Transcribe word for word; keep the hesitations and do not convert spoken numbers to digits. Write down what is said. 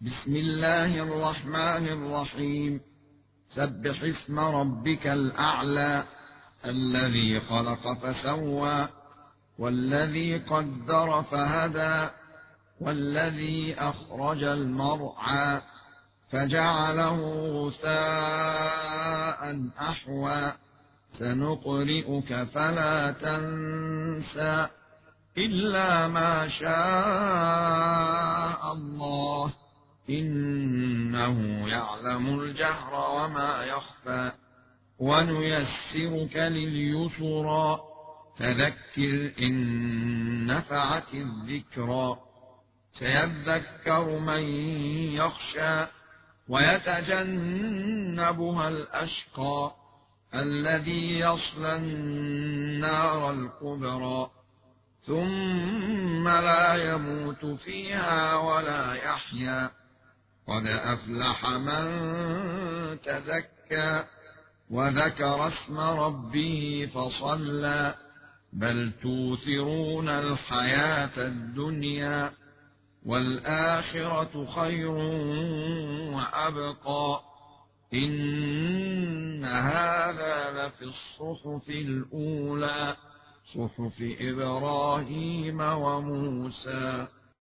بسم الله الرحمن الرحيم. سبح اسم ربك الأعلى الذي خلق فسوى والذي قدر فهدى والذي أخرج المرعى فجعله غثاء أحوى سنقرئك فلا تنسى إلا ما شاء الله إنه يعلم الجهر وما يخفى ونيسرك لليسرى فذكر إن نفعت الذكرى سيذكر من يخشى ويتجنبها الأشقى الذي يصلى النار الكبرى ثم لا يموت فيها ولا يحيا قد أفلح من تزكى وذكر اسم ربه فصلى بل توثرون الحياة الدنيا والآخرة خير وأبقى إن هذا لفي الصحف الأولى صحف إبراهيم وموسى.